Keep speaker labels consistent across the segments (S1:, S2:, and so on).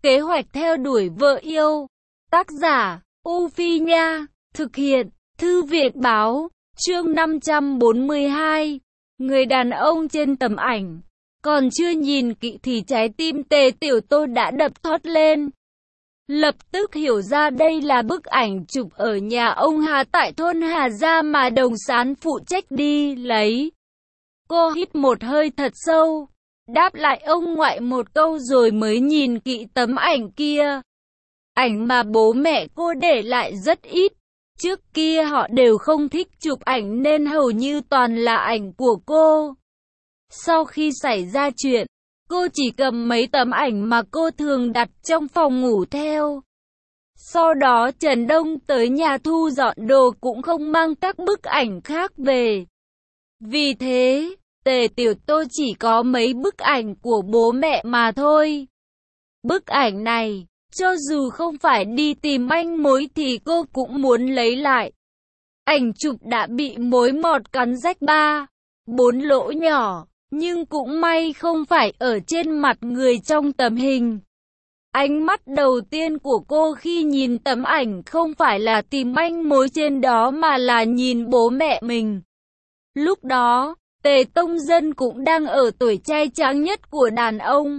S1: Kế hoạch theo đuổi vợ yêu. Tác giả, U Phi Nha. Thực hiện, Thư viện Báo. Chương 542. Người đàn ông trên tấm ảnh. Còn chưa nhìn kỹ thì trái tim Tề Tiểu Tô đã đập thót lên. Lập tức hiểu ra đây là bức ảnh chụp ở nhà ông Hà tại thôn Hà Gia mà Đồng Sán phụ trách đi lấy. Cô hít một hơi thật sâu, đáp lại ông ngoại một câu rồi mới nhìn kỹ tấm ảnh kia. Ảnh mà bố mẹ cô để lại rất ít. Trước kia họ đều không thích chụp ảnh nên hầu như toàn là ảnh của cô. Sau khi xảy ra chuyện, cô chỉ cầm mấy tấm ảnh mà cô thường đặt trong phòng ngủ theo. Sau đó Trần Đông tới nhà thu dọn đồ cũng không mang các bức ảnh khác về. Vì thế, Tề Tiểu Tô chỉ có mấy bức ảnh của bố mẹ mà thôi. Bức ảnh này, cho dù không phải đi tìm manh mối thì cô cũng muốn lấy lại. Ảnh chụp đã bị mối mọt cắn rách 3-4 lỗ nhỏ, nhưng cũng may không phải ở trên mặt người trong tấm hình. Ánh mắt đầu tiên của cô khi nhìn tấm ảnh không phải là tìm manh mối trên đó mà là nhìn bố mẹ mình. Lúc đó, Tề Tông Dân cũng đang ở tuổi trai tráng nhất của đàn ông.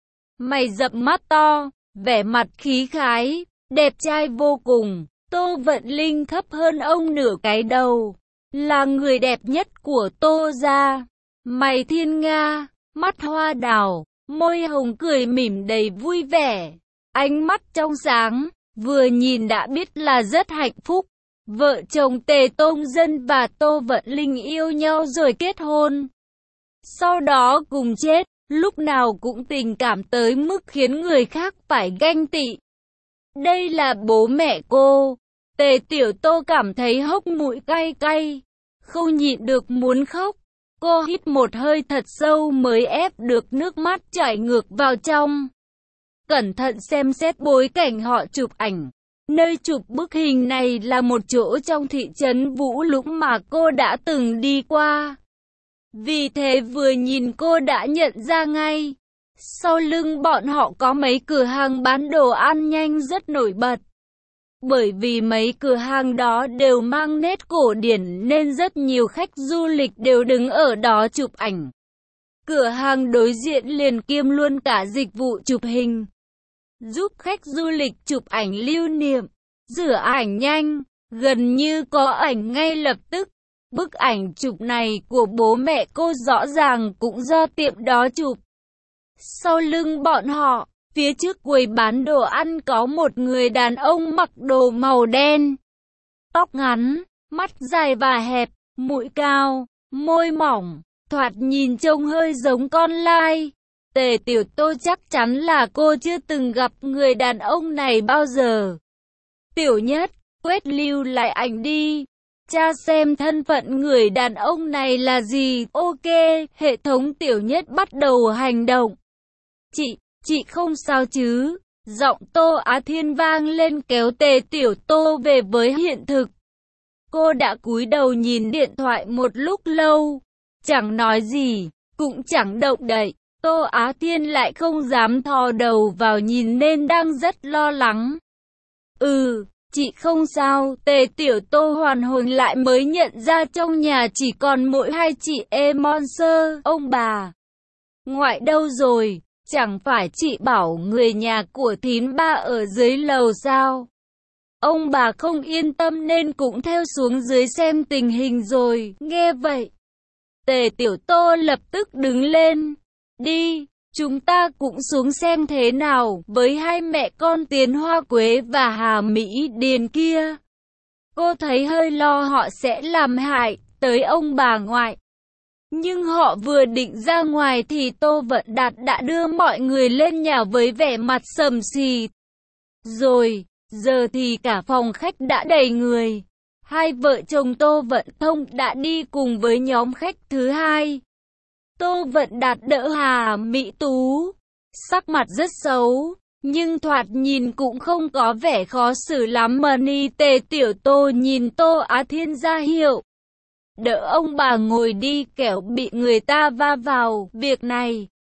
S1: Mày rậm mắt to, vẻ mặt khí khái, đẹp trai vô cùng. Tô Vận Linh thấp hơn ông nửa cái đầu, là người đẹp nhất của Tô gia. Mày thiên nga, mắt hoa đào, môi hồng cười mỉm đầy vui vẻ, ánh mắt trong sáng, vừa nhìn đã biết là rất hạnh phúc. Vợ chồng Tề Tông Dân và Tô Vận Linh yêu nhau rồi kết hôn. Sau đó cùng chết, lúc nào cũng tình cảm tới mức khiến người khác phải ganh tị. Đây là bố mẹ cô. Tề Tiểu Tô cảm thấy hốc mũi cay cay, không nhịn được muốn khóc. Cô hít một hơi thật sâu mới ép được nước mắt chảy ngược vào trong. Cẩn thận xem xét bối cảnh họ chụp ảnh. Nơi chụp bức hình này là một chỗ trong thị trấn Vũ Lũng mà cô đã từng đi qua. Vì thế vừa nhìn cô đã nhận ra ngay. Sau lưng bọn họ có mấy cửa hàng bán đồ ăn nhanh rất nổi bật. Bởi vì mấy cửa hàng đó đều mang nét cổ điển nên rất nhiều khách du lịch đều đứng ở đó chụp ảnh. Cửa hàng đối diện liền kiêm luôn cả dịch vụ chụp hình, giúp khách du lịch chụp ảnh lưu niệm, rửa ảnh nhanh, gần như có ảnh ngay lập tức. Bức ảnh chụp này của bố mẹ cô rõ ràng cũng do tiệm đó chụp. Sau lưng bọn họ, phía trước quầy bán đồ ăn có một người đàn ông mặc đồ màu đen. Tóc ngắn, mắt dài và hẹp, mũi cao, môi mỏng, thoạt nhìn trông hơi giống con lai. Tề Tiểu Tô chắc chắn là cô chưa từng gặp người đàn ông này bao giờ. Tiểu Nhất, quét lưu lại ảnh đi. Tra xem thân phận người đàn ông này là gì. Ok, hệ thống Tiểu Nhất bắt đầu hành động. Chị không sao chứ? Giọng Tô Á Thiên vang lên kéo Tề Tiểu Tô về với hiện thực. Cô đã cúi đầu nhìn điện thoại một lúc lâu, chẳng nói gì, cũng chẳng động đậy. Tô Á Thiên lại không dám thò đầu vào nhìn nên đang rất lo lắng. Chị không sao. Tề Tiểu Tô hoàn hồn lại mới nhận ra trong nhà chỉ còn mỗi hai chị em Monster. Ông bà ngoại đâu rồi? Chẳng phải chị bảo người nhà của thím ba ở dưới lầu sao? Ông bà không yên tâm nên cũng theo xuống dưới xem tình hình rồi. Nghe vậy, Tề Tiểu Tô lập tức đứng lên. Đi, chúng ta cũng xuống xem thế nào với hai mẹ con Tiến Hoa Quế và Hà Mỹ Điền kia. Cô thấy hơi lo họ sẽ làm hại tới ông bà ngoại. Nhưng họ vừa định ra ngoài thì Tô Vận Đạt đã đưa mọi người lên nhà với vẻ mặt sầm xì. Rồi, giờ thì cả phòng khách đã đầy người. Hai vợ chồng Tô Vận Thông đã đi cùng với nhóm khách thứ hai. Tô Vận Đạt đỡ Hà Mỹ Tú. Sắc mặt rất xấu, nhưng thoạt nhìn cũng không có vẻ khó xử lắm mà ni. Tề Tiểu Tô nhìn Tô Á Thiên ra hiệu. Đỡ ông bà ngồi đi kẻo bị người ta va vào. Việc này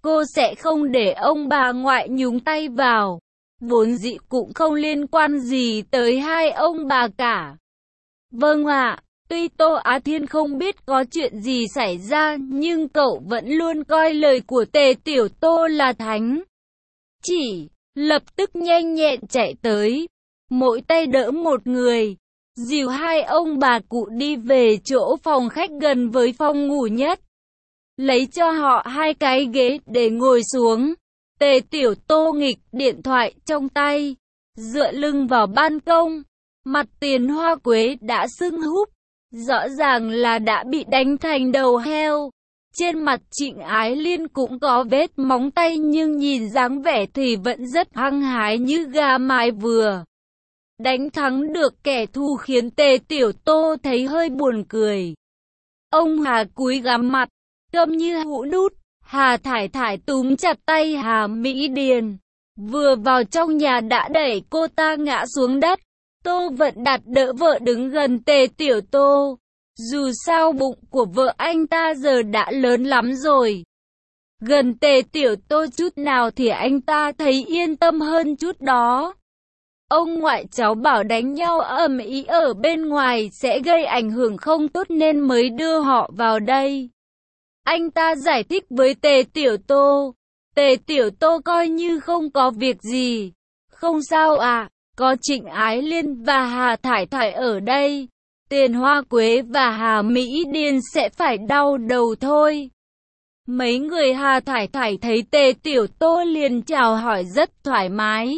S1: cô sẽ không để ông bà ngoại nhúng tay vào. Vốn dĩ cũng không liên quan gì tới hai ông bà cả. Vâng ạ, tuy Tô Á Thiên không biết có chuyện gì xảy ra, nhưng cậu vẫn luôn coi lời của Tề Tiểu Tô là thánh. Chỉ lập tức nhanh nhẹn chạy tới, mỗi tay đỡ một người, dìu hai ông bà cụ đi về chỗ phòng khách gần với phòng ngủ nhất. Lấy cho họ hai cái ghế để ngồi xuống. Tề Tiểu Tô nghịch điện thoại trong tay, dựa lưng vào ban công. Mặt Tiền Hoa Quế đã sưng húp, rõ ràng là đã bị đánh thành đầu heo. Trên mặt Trịnh Ái Liên cũng có vết móng tay, nhưng nhìn dáng vẻ thì vẫn rất hăng hái như gà mái vừa đánh thắng được kẻ thù, khiến Tề Tiểu Tô thấy hơi buồn cười. Ông Hà cúi gằm mặt, câm như hũ nút. Hà Thải Thải túm chặt tay Hà Mỹ Điền, vừa vào trong nhà đã đẩy cô ta ngã xuống đất. Tô Vận Đạt đỡ vợ đứng gần Tề Tiểu Tô. Dù sao bụng của vợ anh ta giờ đã lớn lắm rồi. Gần Tề Tiểu Tô chút nào thì anh ta thấy yên tâm hơn chút đó. Ông ngoại cháu bảo đánh nhau ầm ĩ ở bên ngoài sẽ gây ảnh hưởng không tốt nên mới đưa họ vào đây. Anh ta giải thích với Tề Tiểu Tô. Tề Tiểu Tô coi như không có việc gì. Không sao à, có Trịnh Ái Liên và Hà Thải Thải ở đây. Tiền Hoa Quế và Hà Mỹ Điền sẽ phải đau đầu thôi. Mấy người Hà Thải Thải thấy Tề Tiểu Tô liền chào hỏi rất thoải mái.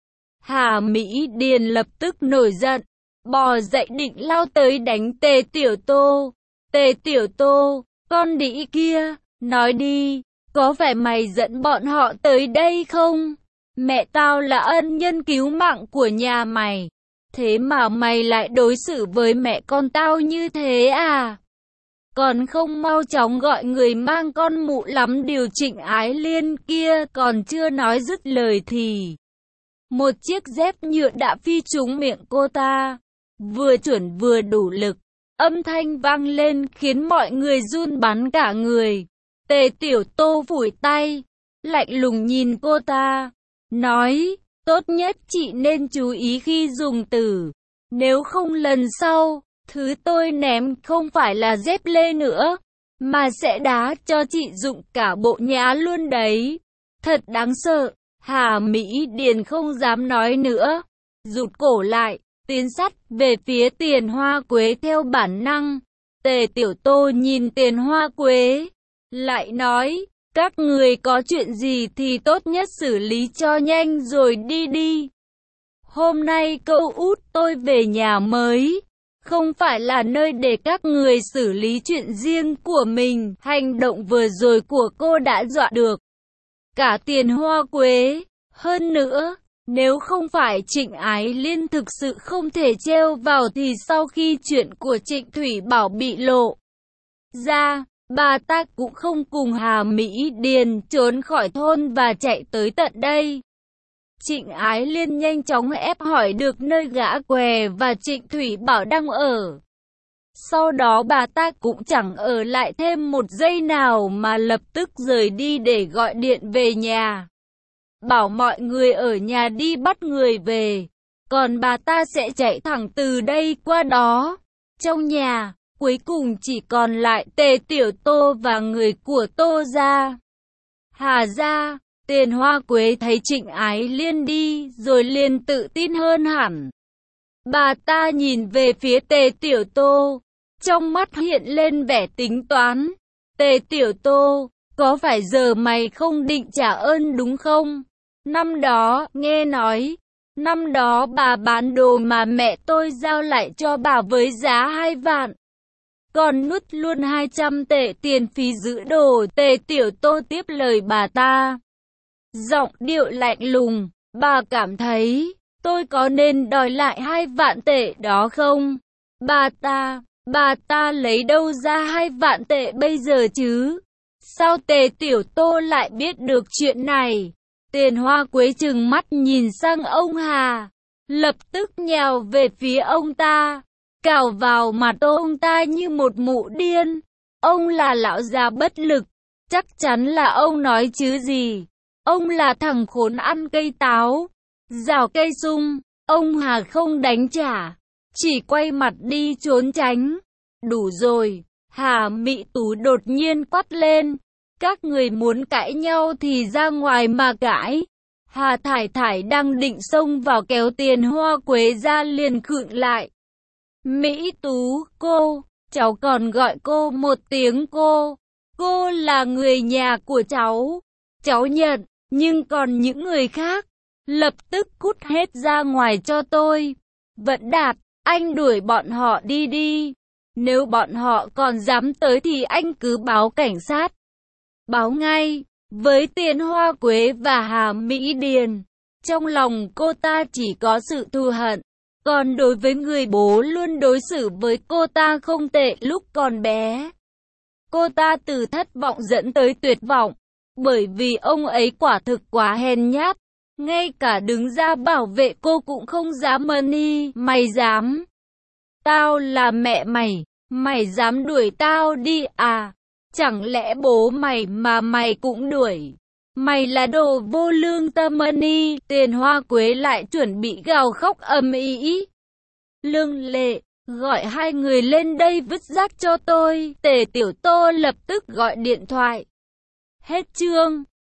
S1: Hà Mỹ Điền lập tức nổi giận, bò dậy định lao tới đánh Tề Tiểu Tô. Tề Tiểu Tô, con đĩ kia, nói đi, có phải mày dẫn bọn họ tới đây không? Mẹ tao là ân nhân cứu mạng của nhà mày, thế mà mày lại đối xử với mẹ con tao như thế à? Còn không mau chóng gọi người mang con mụ lắm điều Trịnh Ái Liên kia còn chưa nói dứt lời thì một chiếc dép nhựa đã phi trúng miệng cô ta, vừa chuẩn vừa đủ lực. Âm thanh vang lên khiến mọi người run bắn cả người. Tề Tiểu Tô phủi tay, lạnh lùng nhìn cô ta, nói, tốt nhất chị nên chú ý khi dùng từ. Nếu không lần sau, thứ tôi ném không phải là dép lê nữa, mà sẽ đá cho chị dụng cả bộ nhá luôn đấy. Thật đáng sợ. Hà Mỹ Điền không dám nói nữa, rụt cổ lại, tiến sát về phía Tiền Hoa Quế theo bản năng. Tề Tiểu Tô nhìn Tiền Hoa Quế, lại nói, các người có chuyện gì thì tốt nhất xử lý cho nhanh rồi đi đi. Hôm nay cậu út tôi về nhà mới, không phải là nơi để các người xử lý chuyện riêng của mình. Hành động vừa rồi của cô đã dọa được cả Tiền Hoa Quế. Hơn nữa, nếu không phải Trịnh Ái Liên thực sự không thể trêu vào thì sau khi chuyện của Trịnh Thủy Bảo bị lộ ra, bà ta cũng không cùng Hà Mỹ Điền trốn khỏi thôn và chạy tới tận đây. Trịnh Ái Liên nhanh chóng ép hỏi được nơi gã què và Trịnh Thủy Bảo đang ở. Sau đó bà ta cũng chẳng ở lại thêm một giây nào mà lập tức rời đi để gọi điện về nhà, bảo mọi người ở nhà đi bắt người về, còn bà ta sẽ chạy thẳng từ đây qua đó. Trong nhà, cuối cùng chỉ còn lại Tề Tiểu Tô và người của Tô gia. Hà gia. Tiền Hoa Quế thấy Trịnh Ái Liên đi rồi liền tự tin hơn hẳn. Bà ta nhìn về phía Tề Tiểu Tô, trong mắt hiện lên vẻ tính toán. Tề Tiểu Tô, có phải giờ mày không định trả ơn đúng không? Năm đó, nghe nói, năm đó bà bán đồ mà mẹ tôi giao lại cho bà với giá 2 vạn. Còn nuốt luôn 200 tệ tiền phí giữ đồ. Tề Tiểu Tô tiếp lời bà ta, giọng điệu lạnh lùng, bà cảm thấy, tôi có nên đòi lại 2 vạn tệ đó không? Bà ta lấy đâu ra 2 vạn tệ bây giờ chứ? Sao Tề Tiểu Tô lại biết được chuyện này? Tiền Hoa Quế trừng mắt nhìn sang ông Hà, lập tức nhào về phía ông ta, cào vào mặt ông ta như một mụ điên. Ông là lão già bất lực, Chắc chắn là ông nói chứ gì. Ông là thằng khốn ăn cây táo, rào cây sung. Ông Hà không đánh trả, chỉ quay mặt đi trốn tránh. Đủ rồi, Hà Mỹ Tú đột nhiên quát lên. Các người muốn cãi nhau thì ra ngoài mà cãi. Hà Thải Thải đang định xông vào kéo Tiền Hoa Quế ra liền khựng lại. Mỹ Tú, cô, cháu còn gọi cô một tiếng cô. Cô là người nhà của cháu nhận, nhưng còn những người khác, lập tức cút hết ra ngoài cho tôi. Vẫn Đạt, anh đuổi bọn họ đi đi. Nếu bọn họ còn dám tới thì anh cứ báo cảnh sát. Báo ngay. Với Tiền Hoa Quế và Hà Mỹ Điền, trong lòng cô ta chỉ có sự thù hận. Còn đối với người bố luôn đối xử với cô ta không tệ lúc còn bé, cô ta từ thất vọng dẫn tới tuyệt vọng. Bởi vì ông ấy quả thực quá hèn nhát, ngay cả đứng ra bảo vệ cô cũng không dám. Money, mày dám? Tao là mẹ mày, mày dám đuổi tao đi à? Chẳng lẽ bố mày mà mày cũng đuổi? Mày là đồ vô lương tâm. Money, Tiền Hoa Quế lại chuẩn bị gào khóc ầm ĩ. Lương Lệ, gọi hai người lên đây vứt rác cho tôi. Tề Tiểu Tô lập tức gọi điện thoại. Hết chương.